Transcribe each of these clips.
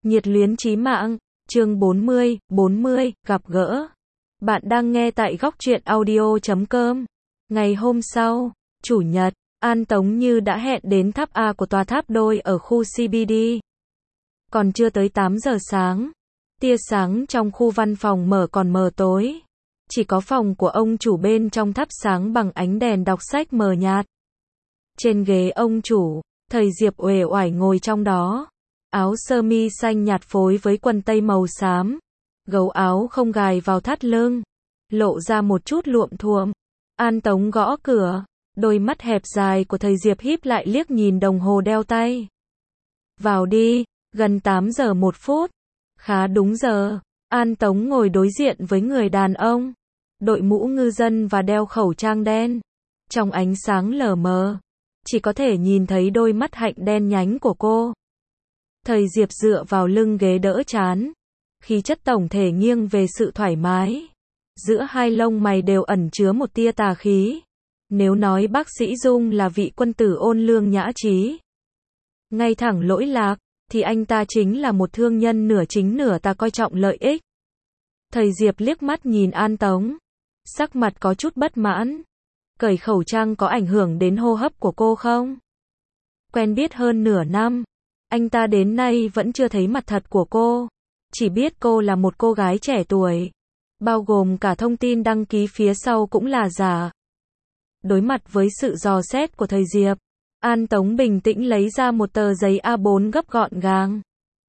Nhiệt luyến chí mạng, chương 40, gặp gỡ. Bạn đang nghe tại góc truyện audio.com. Ngày hôm sau, Chủ nhật, An Tống như đã hẹn đến tháp A của tòa tháp đôi ở khu CBD. Còn chưa tới 8 giờ sáng, tia sáng trong khu văn phòng mở còn mờ tối. Chỉ có phòng của ông chủ bên trong thắp sáng bằng ánh đèn đọc sách mờ nhạt. Trên ghế ông chủ, thầy Diệp uể oải ngồi trong đó. Áo sơ mi xanh nhạt phối với quần tây màu xám. Gấu áo không gài vào thắt lưng, lộ ra một chút luộm thuộm. An Tống gõ cửa, đôi mắt hẹp dài của thầy Diệp híp lại liếc nhìn đồng hồ đeo tay. Vào đi, gần 8 giờ 1 phút. Khá đúng giờ. An Tống ngồi đối diện với người đàn ông, đội mũ ngư dân và đeo khẩu trang đen. Trong ánh sáng lờ mờ, chỉ có thể nhìn thấy đôi mắt hạnh đen nhánh của cô. Thầy Diệp dựa vào lưng ghế đỡ trán, khí chất tổng thể nghiêng về sự thoải mái. Giữa hai lông mày đều ẩn chứa một tia tà khí. Nếu nói bác sĩ Dung là vị quân tử ôn lương nhã trí, ngay thẳng lỗi lạc, thì anh ta chính là một thương nhân nửa chính nửa tà coi trọng lợi ích. Thầy Diệp liếc mắt nhìn An Tống, sắc mặt có chút bất mãn. Cởi khẩu trang có ảnh hưởng đến hô hấp của cô không? Quen biết hơn nửa năm, anh ta đến nay vẫn chưa thấy mặt thật của cô. Chỉ biết cô là một cô gái trẻ tuổi, bao gồm cả thông tin đăng ký phía sau cũng là giả. Đối mặt với sự dò xét của thầy Diệp, An Tống bình tĩnh lấy ra một tờ giấy A4 gấp gọn gàng.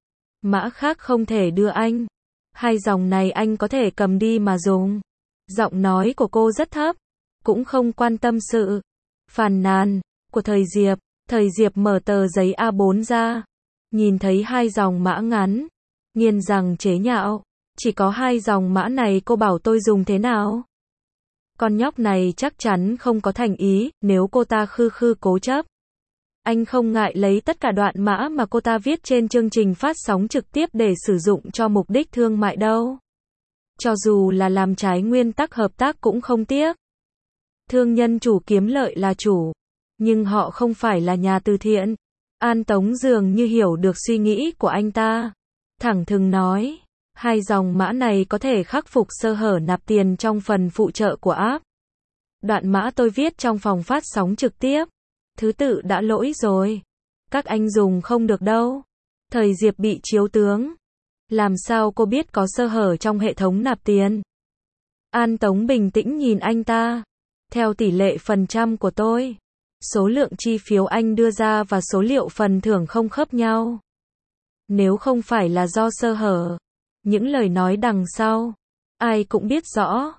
Mã khác không thể đưa anh. Hai dòng này anh có thể cầm đi mà dùng. Giọng nói của cô rất thấp, cũng không quan tâm sự phàn nàn của thầy Diệp. Thầy Diệp mở tờ giấy A4 ra, nhìn thấy hai dòng mã ngắn, nghiền rằng chế nhạo. Chỉ có hai dòng mã này cô bảo tôi dùng thế nào? Con nhóc này chắc chắn không có thành ý, nếu cô ta khư khư cố chấp. Anh không ngại lấy tất cả đoạn mã mà cô ta viết trên chương trình phát sóng trực tiếp để sử dụng cho mục đích thương mại đâu. Cho dù là làm trái nguyên tắc hợp tác cũng không tiếc. Thương nhân chủ kiếm lợi là chủ, nhưng họ không phải là nhà từ thiện. An Tống dường như hiểu được suy nghĩ của anh ta. Thẳng thừng nói, hai dòng mã này có thể khắc phục sơ hở nạp tiền trong phần phụ trợ của app. Đoạn mã tôi viết trong phòng phát sóng trực tiếp. Thứ tự đã lỗi rồi. Các anh dùng không được đâu. Thầy Diệp bị chiếu tướng. Làm sao cô biết có sơ hở trong hệ thống nạp tiền? An Tống bình tĩnh nhìn anh ta. Theo tỷ lệ phần trăm của tôi, số lượng chi phiếu anh đưa ra và số liệu phần thưởng không khớp nhau. Nếu không phải là do sơ hở, những lời nói đằng sau, ai cũng biết rõ.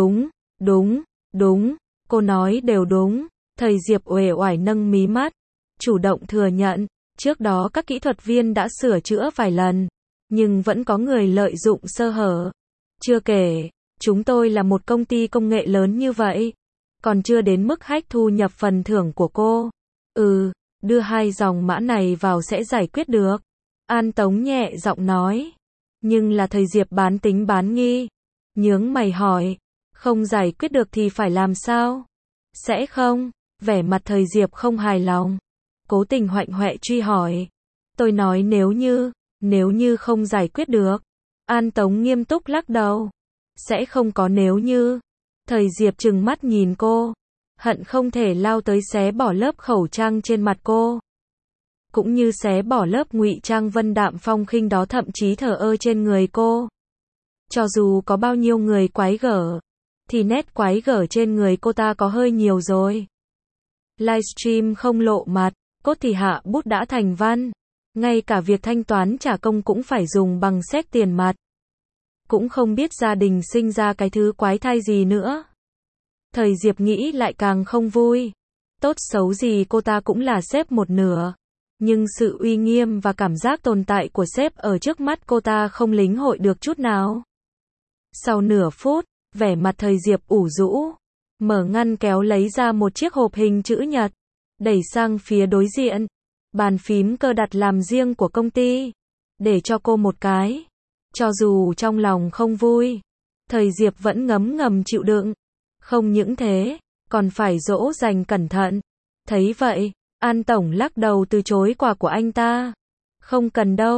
Đúng, cô nói đều đúng. Thầy Diệp uể oải nâng mí mắt, chủ động thừa nhận, trước đó các kỹ thuật viên đã sửa chữa vài lần, nhưng vẫn có người lợi dụng sơ hở. Chưa kể, chúng tôi là một công ty công nghệ lớn như vậy, còn chưa đến mức hack thu nhập phần thưởng của cô. Đưa hai dòng mã này vào sẽ giải quyết được. An Tống nhẹ giọng nói. Nhưng là thầy Diệp bán tính bán nghi. Nhướng mày hỏi, không giải quyết được thì phải làm sao? Sẽ không? Vẻ mặt thầy Diệp không hài lòng. Cố tình hoạnh hoẹ truy hỏi. Tôi nói nếu như không giải quyết được. An Tống nghiêm túc lắc đầu. Sẽ không có nếu như. Thầy Diệp trừng mắt nhìn cô, hận không thể lao tới xé bỏ lớp khẩu trang trên mặt cô, cũng như xé bỏ lớp ngụy trang vân đạm phong khinh đó, thậm chí thờ ơ trên người cô. Cho dù có bao nhiêu người quái gở, thì nét quái gở trên người cô ta có hơi nhiều rồi. Livestream không lộ mặt, cốt thì hạ bút đã thành văn. Ngay cả việc thanh toán trả công cũng phải dùng bằng séc tiền mặt. Cũng không biết gia đình sinh ra cái thứ quái thai gì nữa. Thầy Diệp nghĩ lại càng không vui. Tốt xấu gì cô ta cũng là sếp một nửa. Nhưng sự uy nghiêm và cảm giác tồn tại của sếp ở trước mắt cô ta không lĩnh hội được chút nào. Sau nửa phút, vẻ mặt thầy Diệp ủ rũ, mở ngăn kéo lấy ra một chiếc hộp hình chữ nhật, đẩy sang phía đối diện. Bàn phím cơ đặt làm riêng của công ty. Để cho cô một cái. Cho dù trong lòng không vui, thầy Diệp vẫn ngấm ngầm chịu đựng. Không những thế, còn phải dỗ dành cẩn thận. Thấy vậy, An Tổng lắc đầu từ chối quà của anh ta. Không cần đâu,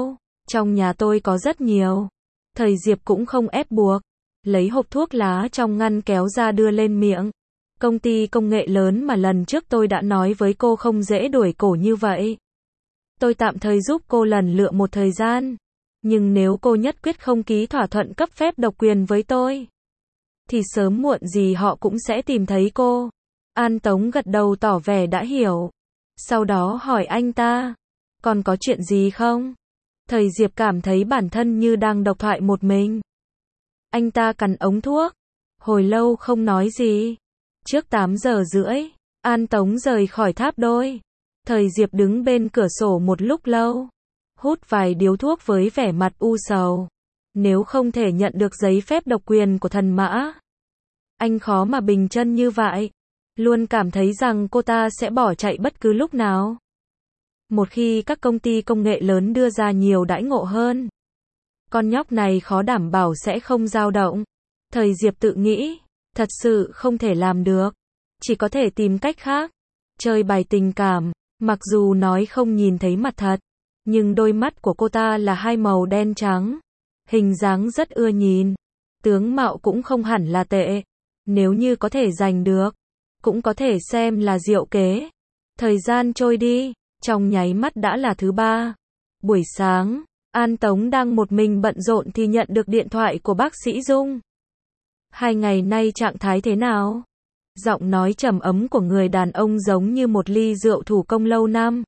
Trong nhà tôi có rất nhiều. Thầy Diệp cũng không ép buộc. Lấy hộp thuốc lá trong ngăn kéo ra đưa lên miệng. Công ty công nghệ lớn mà lần trước tôi đã nói với cô không dễ đuổi cổ như vậy. Tôi tạm thời giúp cô lần lựa một thời gian. Nhưng nếu cô nhất quyết không ký thỏa thuận cấp phép độc quyền với tôi, thì sớm muộn gì họ cũng sẽ tìm thấy cô. An Tống gật đầu tỏ vẻ đã hiểu. Sau đó hỏi anh ta, còn có chuyện gì không? Thầy Diệp cảm thấy bản thân như đang độc thoại một mình. Anh ta cắn ống thuốc, hồi lâu không nói gì. Trước 8 giờ rưỡi, An Tống rời khỏi tháp đôi. Thầy Diệp đứng bên cửa sổ một lúc lâu, hút vài điếu thuốc với vẻ mặt u sầu. Nếu không thể nhận được giấy phép độc quyền của Thần Mã, anh khó mà bình chân như vậy. Luôn cảm thấy rằng cô ta sẽ bỏ chạy bất cứ lúc nào. Một khi các công ty công nghệ lớn đưa ra nhiều đãi ngộ hơn, con nhóc này khó đảm bảo sẽ không dao động. Thầy Diệp tự nghĩ, thật sự không thể làm được. Chỉ có thể tìm cách khác. Chơi bài tình cảm, mặc dù nói không nhìn thấy mặt thật, nhưng đôi mắt của cô ta là hai màu đen trắng. Hình dáng rất ưa nhìn. Tướng mạo cũng không hẳn là tệ. Nếu như có thể giành được, cũng có thể xem là diệu kế. Thời gian trôi đi, trong nháy mắt đã là thứ 3. Buổi sáng, An Tống đang một mình bận rộn thì nhận được điện thoại của bác sĩ Dung. 2 ngày nay trạng thái thế nào? Giọng nói trầm ấm của người đàn ông giống như một ly rượu thủ công lâu năm,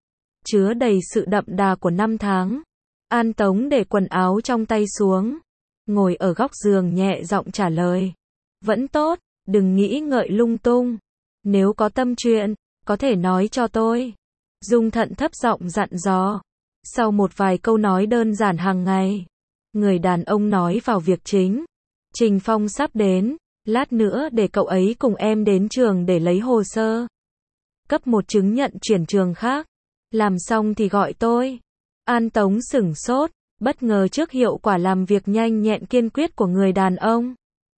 chứa đầy sự đậm đà của năm tháng. An Tống để quần áo trong tay xuống, ngồi ở góc giường nhẹ giọng trả lời. Vẫn tốt, đừng nghĩ ngợi lung tung. Nếu có tâm chuyện, có thể nói cho tôi. Dung Thận thấp giọng dặn dò. Sau một vài câu nói đơn giản hàng ngày, người đàn ông nói vào việc chính. Trình Phong sắp đến, lát nữa để cậu ấy cùng em đến trường để lấy hồ sơ. Cấp một chứng nhận chuyển trường khác. Làm xong thì gọi tôi. An Tống sửng sốt, bất ngờ trước hiệu quả làm việc nhanh nhẹn kiên quyết của người đàn ông.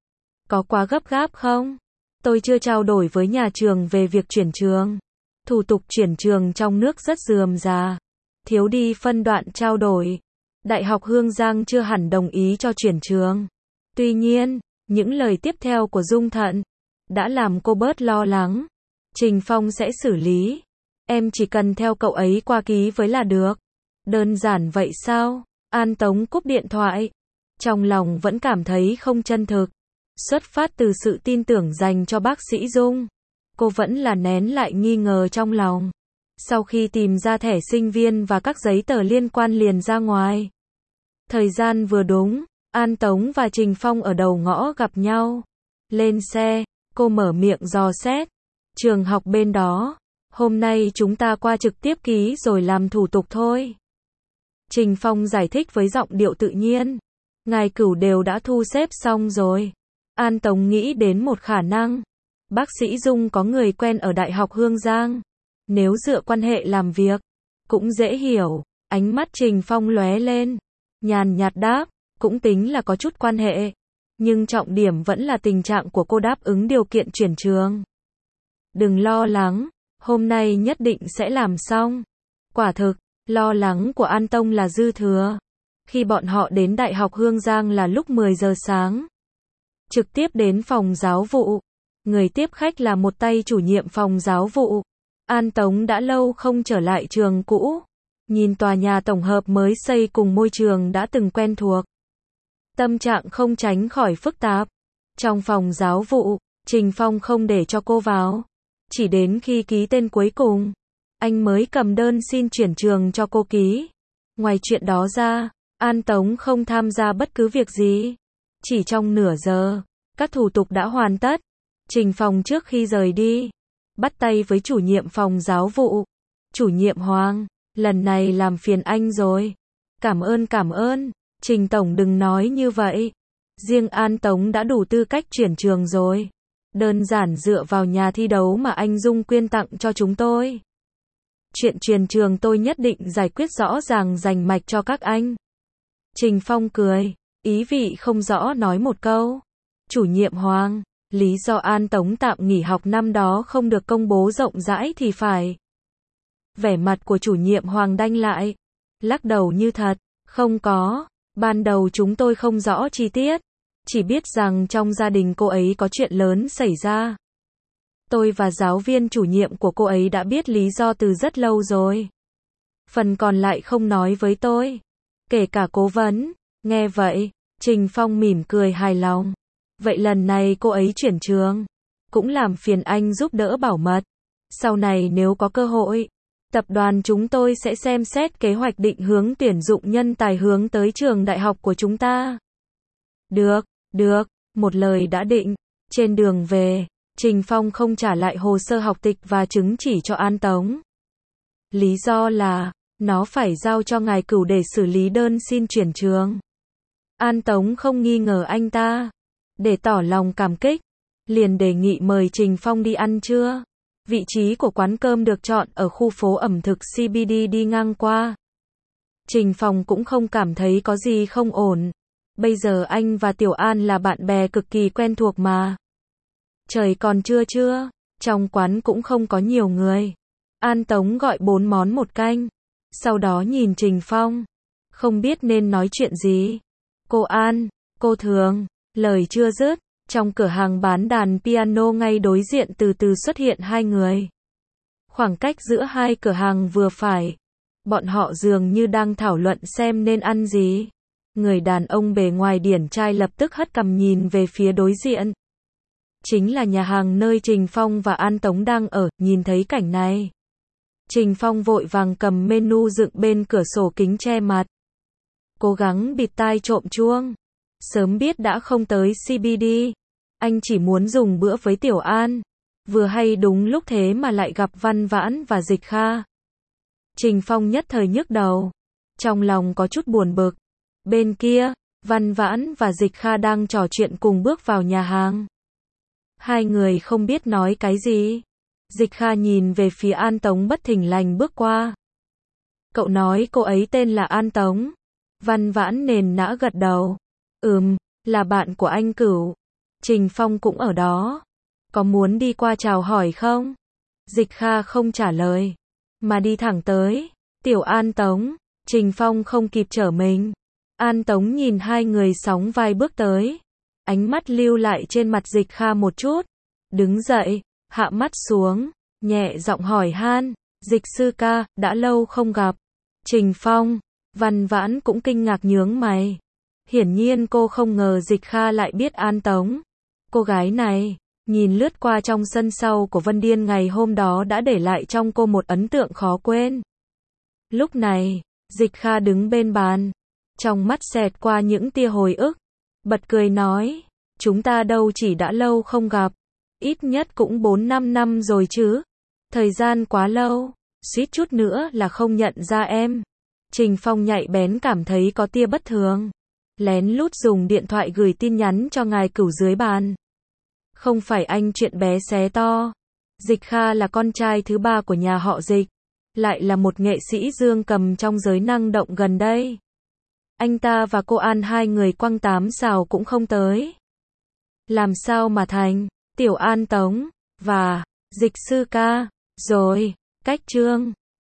Có quá gấp gáp không? Tôi chưa trao đổi với nhà trường về việc chuyển trường. Thủ tục chuyển trường trong nước rất rườm rà, thiếu đi phân đoạn trao đổi. Đại học Hương Giang chưa hẳn đồng ý cho chuyển trường. Tuy nhiên, những lời tiếp theo của Dung Thận đã làm cô bớt lo lắng. Trình Phong sẽ xử lý. Em chỉ cần theo cậu ấy qua ký với là được. Đơn giản vậy sao? An Tống cúp điện thoại. Trong lòng vẫn cảm thấy không chân thực. Xuất phát từ sự tin tưởng dành cho bác sĩ Dung, cô vẫn là nén lại nghi ngờ trong lòng. Sau khi tìm ra thẻ sinh viên và các giấy tờ liên quan liền ra ngoài. Thời gian vừa đúng, An Tống và Trình Phong ở đầu ngõ gặp nhau. Lên xe, cô mở miệng dò xét. Trường học bên đó, hôm nay chúng ta qua trực tiếp ký rồi làm thủ tục thôi. Trình Phong giải thích với giọng điệu tự nhiên. Ngài Cửu đều đã thu xếp xong rồi. An Tống nghĩ đến một khả năng. Bác sĩ Dung có người quen ở Đại học Hương Giang. Nếu dựa quan hệ làm việc, cũng dễ hiểu. Ánh mắt Trình Phong lóe lên. Nhàn nhạt đáp, cũng tính là có chút quan hệ. Nhưng trọng điểm vẫn là tình trạng của cô đáp ứng điều kiện chuyển trường. Đừng lo lắng, hôm nay nhất định sẽ làm xong. Quả thực, lo lắng của An Tông là dư thừa. Khi bọn họ đến Đại học Hương Giang là lúc 10 giờ sáng. Trực tiếp đến phòng giáo vụ. Người tiếp khách là một tay chủ nhiệm phòng giáo vụ. An Tống đã lâu không trở lại trường cũ. Nhìn tòa nhà tổng hợp mới xây cùng môi trường đã từng quen thuộc. Tâm trạng không tránh khỏi phức tạp. Trong phòng giáo vụ, Trình Phong không để cho cô vào. Chỉ đến khi ký tên cuối cùng, anh mới cầm đơn xin chuyển trường cho cô ký. Ngoài chuyện đó ra, An Tống không tham gia bất cứ việc gì. Chỉ trong nửa giờ, các thủ tục đã hoàn tất. Trình Phong trước khi rời đi, bắt tay với chủ nhiệm phòng giáo vụ. Chủ nhiệm Hoàng, lần này làm phiền anh rồi. Cảm ơn, Trình Tổng đừng nói như vậy. Riêng An Tống đã đủ tư cách chuyển trường rồi. Đơn giản dựa vào nhà thi đấu mà anh Dung quyên tặng cho chúng tôi. Chuyện chuyển trường tôi nhất định giải quyết rõ ràng rành mạch cho các anh. Trình Phong cười, ý vị không rõ nói một câu. Chủ nhiệm Hoàng, lý do An Tống tạm nghỉ học năm đó không được công bố rộng rãi thì phải. Vẻ mặt của chủ nhiệm Hoàng đanh lại, lắc đầu như thật, Không có, ban đầu chúng tôi không rõ chi tiết, chỉ biết rằng trong gia đình cô ấy có chuyện lớn xảy ra. Tôi và giáo viên chủ nhiệm của cô ấy đã biết lý do từ rất lâu rồi. Phần còn lại không nói với tôi, kể cả cố vấn. Nghe vậy, Trình Phong mỉm cười hài lòng. Vậy lần này cô ấy chuyển trường, cũng làm phiền anh giúp đỡ bảo mật. Sau này nếu có cơ hội, tập đoàn chúng tôi sẽ xem xét kế hoạch định hướng tuyển dụng nhân tài hướng tới trường đại học của chúng ta. Được, một lời đã định. Trên đường về, Trình Phong không trả lại hồ sơ học tịch và chứng chỉ cho An Tống. Lý do là, nó phải giao cho ngài Cửu để xử lý đơn xin chuyển trường. An Tống không nghi ngờ anh ta. Để tỏ lòng cảm kích, liền đề nghị mời Trình Phong đi ăn trưa. Vị trí của quán cơm được chọn ở khu phố ẩm thực CBD đi ngang qua. Trình Phong cũng không cảm thấy có gì không ổn. Bây giờ anh và Tiểu An là bạn bè cực kỳ quen thuộc mà. Trời còn trưa, trong quán cũng không có nhiều người. An Tống gọi 4 món một canh. Sau đó nhìn Trình Phong. Không biết nên nói chuyện gì. Cô An, cô Thường. Lời chưa dứt, trong cửa hàng bán đàn piano ngay đối diện từ từ xuất hiện hai người. Khoảng cách giữa hai cửa hàng vừa phải. Bọn họ dường như đang thảo luận xem nên ăn gì. Người đàn ông bề ngoài điển trai lập tức hất cằm nhìn về phía đối diện. Chính là nhà hàng nơi Trình Phong và An Tống đang ở. Nhìn thấy cảnh này, Trình Phong vội vàng cầm menu dựng bên cửa sổ kính che mặt, cố gắng bịt tai trộm chuông. Sớm biết đã không tới CBD, anh chỉ muốn dùng bữa với Tiểu An. Vừa hay đúng lúc thế mà lại gặp Văn Vãn và Dịch Kha. Trình Phong nhất thời nhức đầu, trong lòng có chút buồn bực. Bên kia, Văn Vãn và Dịch Kha đang trò chuyện cùng bước vào nhà hàng. Hai người không biết nói cái gì. Dịch Kha nhìn về phía An Tống bất thình lình bước qua. Cậu nói cô ấy tên là An Tống. Văn Vãn nền nã gật đầu. Là bạn của anh Cửu. Trình Phong cũng ở đó. Có muốn đi qua chào hỏi không? Dịch Kha không trả lời, mà đi thẳng tới. Tiểu An Tống. Trình Phong không kịp trở mình. An Tống nhìn hai người sóng vai bước tới. Ánh mắt lưu lại trên mặt Dịch Kha một chút. Đứng dậy, hạ mắt xuống, nhẹ giọng hỏi han. Dịch sư ca, đã lâu không gặp. Trình Phong. Văn Vãn cũng kinh ngạc nhướng mày. Hiển nhiên cô không ngờ Dịch Kha lại biết An Tống. Cô gái này, nhìn lướt qua trong sân sau của Vân Điên ngày hôm đó đã để lại trong cô một ấn tượng khó quên. Lúc này, Dịch Kha đứng bên bàn, trong mắt xẹt qua những tia hồi ức, bật cười nói, chúng ta đâu chỉ đã lâu không gặp, ít nhất cũng 4-5 năm rồi chứ. Thời gian quá lâu, suýt chút nữa là không nhận ra em. Trình Phong nhạy bén cảm thấy có tia bất thường, lén lút dùng điện thoại gửi tin nhắn cho ngài Cửu dưới bàn. Không phải anh chuyện bé xé to. Dịch Kha là con trai thứ ba của nhà họ Dịch, lại là một nghệ sĩ dương cầm trong giới năng động gần đây. Anh ta và cô An hai người quăng 8 sào cũng không tới. Làm sao mà thành Tiểu An Tống và Dịch sư ca rồi, cách chương